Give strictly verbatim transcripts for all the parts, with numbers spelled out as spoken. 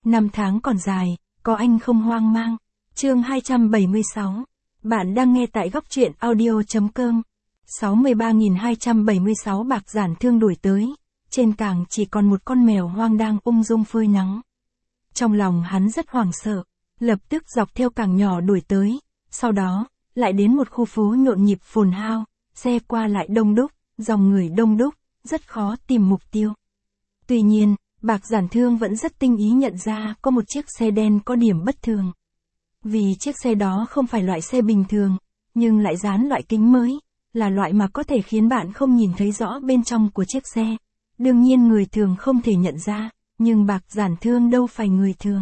Năm tháng còn dài, có anh không hoang mang. Chương hai trăm bảy mươi sáu. Bạn đang nghe tại góc truyện audio.com. sáu mươi ba nghìn hai trăm bảy mươi sáu Bạc Giản Thương đuổi tới. Trên cảng chỉ còn một con mèo hoang đang ung dung phơi nắng. Trong lòng hắn rất hoảng sợ, lập tức dọc theo cảng nhỏ đuổi tới. Sau đó, lại đến một khu phố nhộn nhịp phồn hao, xe qua lại đông đúc, dòng người đông đúc, rất khó tìm mục tiêu. Tuy nhiên, Bạc Giản Thương vẫn rất tinh ý nhận ra có một chiếc xe đen có điểm bất thường. Vì chiếc xe đó không phải loại xe bình thường, nhưng lại dán loại kính mới, là loại mà có thể khiến bạn không nhìn thấy rõ bên trong của chiếc xe. Đương nhiên người thường không thể nhận ra, nhưng Bạc Giản Thương đâu phải người thường.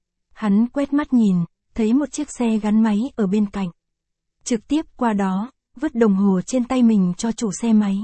Hắn quét mắt nhìn, thấy một chiếc xe gắn máy ở bên cạnh. Trực tiếp qua đó, vứt đồng hồ trên tay mình cho chủ xe máy.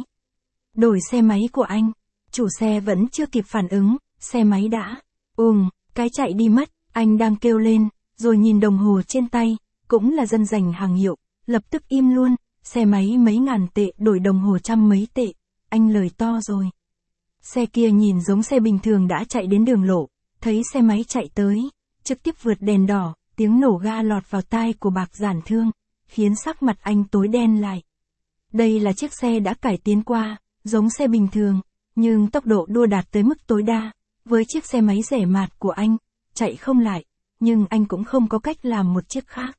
Đổi xe máy của anh. Chủ xe vẫn chưa kịp phản ứng, xe máy đã, ùm, cái chạy đi mất, anh đang kêu lên, rồi nhìn đồng hồ trên tay, cũng là dân giành hàng hiệu, lập tức im luôn, xe máy mấy ngàn tệ đổi đồng hồ trăm mấy tệ, anh lời to rồi. Xe kia nhìn giống xe bình thường đã chạy đến đường lộ, thấy xe máy chạy tới, trực tiếp vượt đèn đỏ, tiếng nổ ga lọt vào tai của Bạc Giản Thương, khiến sắc mặt anh tối đen lại. Đây là chiếc xe đã cải tiến qua, giống xe bình thường. Nhưng tốc độ đua đạt tới mức tối đa, với chiếc xe máy rẻ mạt của anh, chạy không lại, nhưng anh cũng không có cách làm một chiếc khác.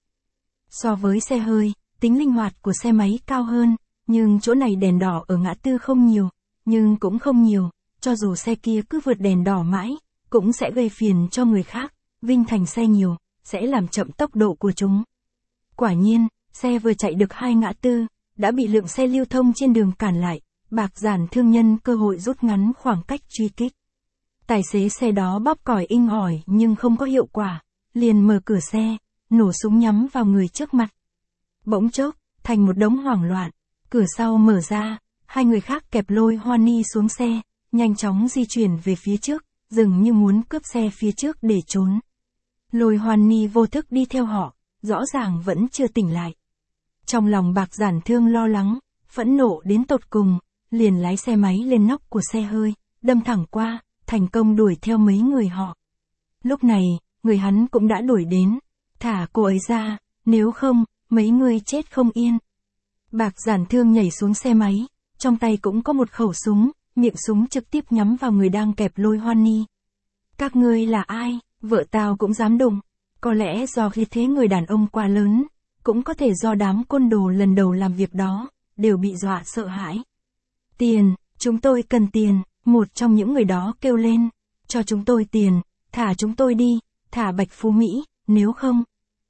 So với xe hơi, tính linh hoạt của xe máy cao hơn, nhưng chỗ này đèn đỏ ở ngã tư không nhiều, nhưng cũng không nhiều, cho dù xe kia cứ vượt đèn đỏ mãi, cũng sẽ gây phiền cho người khác, vinh thành xe nhiều, sẽ làm chậm tốc độ của chúng. Quả nhiên, xe vừa chạy được hai ngã tư, đã bị lượng xe lưu thông trên đường cản lại. Bạc Giản Thương nhân cơ hội rút ngắn khoảng cách truy kích. Tài xế xe đó bóp còi inh ỏi nhưng không có hiệu quả, liền mở cửa xe, nổ súng nhắm vào người trước mặt. Bỗng chốc, thành một đống hoảng loạn, cửa sau mở ra, hai người khác kẹp Lôi Hoan Ni xuống xe, nhanh chóng di chuyển về phía trước, dường như muốn cướp xe phía trước để trốn. Lôi Hoan Ni vô thức đi theo họ, rõ ràng vẫn chưa tỉnh lại. Trong lòng Bạc Giản Thương lo lắng, phẫn nộ đến tột cùng. Liền lái xe máy lên nóc của xe hơi, đâm thẳng qua, thành công đuổi theo mấy người họ. Lúc này, người hắn cũng đã đuổi đến, thả cô ấy ra, nếu không, mấy người chết không yên. Bạc Giản Thương nhảy xuống xe máy, trong tay cũng có một khẩu súng, miệng súng trực tiếp nhắm vào người đang kẹp Lôi Hoan Ni. Các ngươi là ai, vợ tao cũng dám đụng, có lẽ do khí thế người đàn ông quá lớn, cũng có thể do đám côn đồ lần đầu làm việc đó, đều bị dọa sợ hãi. Tiền, chúng tôi cần tiền, một trong những người đó kêu lên, cho chúng tôi tiền, thả chúng tôi đi, thả Bạch Phú Mỹ, nếu không,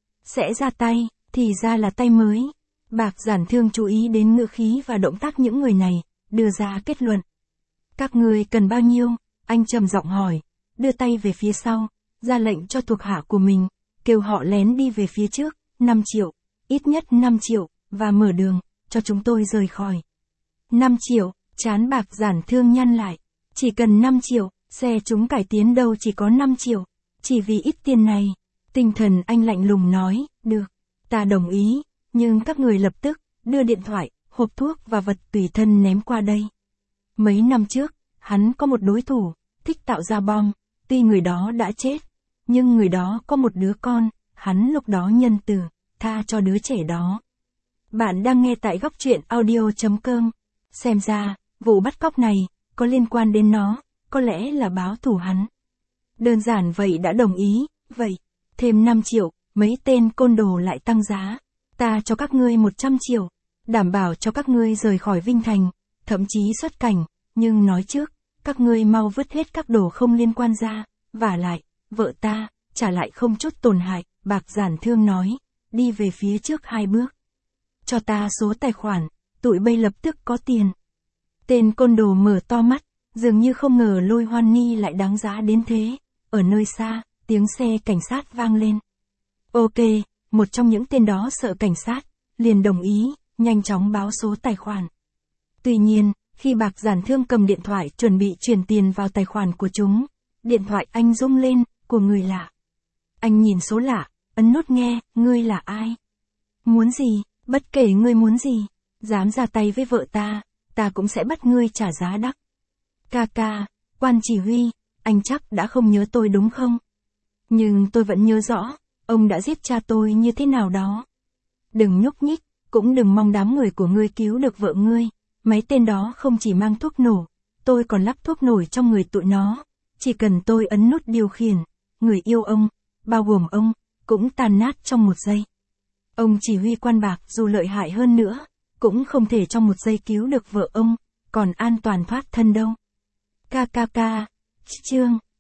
sẽ ra tay, thì ra là tay mới. Bạc Giản Thương chú ý đến ngữ khí và động tác những người này, đưa ra kết luận. Các ngươi cần bao nhiêu? Anh trầm giọng hỏi, đưa tay về phía sau, ra lệnh cho thuộc hạ của mình, kêu họ lén đi về phía trước, năm triệu, ít nhất năm triệu, và mở đường, cho chúng tôi rời khỏi. năm triệu. Chán Bạc Giản Thương nhăn lại, chỉ cần năm triệu, xe chúng cải tiến đâu chỉ có năm triệu, chỉ vì ít tiền này. Tinh thần anh lạnh lùng nói, được, ta đồng ý, nhưng các người lập tức, đưa điện thoại, hộp thuốc và vật tùy thân ném qua đây. Mấy năm trước, hắn có một đối thủ, thích tạo ra bom, tuy người đó đã chết, nhưng người đó có một đứa con, hắn lúc đó nhân từ, tha cho đứa trẻ đó. Bạn đang nghe tại góc truyện audio.com, xem ra, vụ bắt cóc này, có liên quan đến nó, có lẽ là báo thù hắn. Đơn giản vậy đã đồng ý, vậy, thêm năm triệu, mấy tên côn đồ lại tăng giá, ta cho các ngươi một trăm triệu, đảm bảo cho các ngươi rời khỏi Vinh Thành, thậm chí xuất cảnh, nhưng nói trước, các ngươi mau vứt hết các đồ không liên quan ra, vả lại, vợ ta, trả lại không chút tổn hại, Bạc Giản Thương nói, đi về phía trước hai bước. Cho ta số tài khoản, tụi bây lập tức có tiền. Tên côn đồ mở to mắt, dường như không ngờ Lôi Hoan Ni lại đáng giá đến thế. Ở nơi xa, tiếng xe cảnh sát vang lên. Ok, một trong những tên đó sợ cảnh sát, liền đồng ý, nhanh chóng báo số tài khoản. Tuy nhiên, khi Bạc Giản Thương cầm điện thoại chuẩn bị chuyển tiền vào tài khoản của chúng, điện thoại anh rung lên, của người lạ. Anh nhìn số lạ, ấn nút nghe, ngươi là ai? Muốn gì, bất kể ngươi muốn gì, dám ra tay với vợ ta, ta cũng sẽ bắt ngươi trả giá đắt. Ca ca, quan chỉ huy, anh chắc đã không nhớ tôi đúng không? Nhưng tôi vẫn nhớ rõ, ông đã giết cha tôi như thế nào đó. Đừng nhúc nhích, cũng đừng mong đám người của ngươi cứu được vợ ngươi. Mấy tên đó không chỉ mang thuốc nổ, tôi còn lắp thuốc nổi trong người tụi nó. Chỉ cần tôi ấn nút điều khiển, người yêu ông, bao gồm ông, cũng tàn nát trong một giây. Ông chỉ huy quan bạc dù lợi hại hơn nữa, cũng không thể trong một giây cứu được vợ ông, còn an toàn thoát thân đâu. Ca ca ca, chương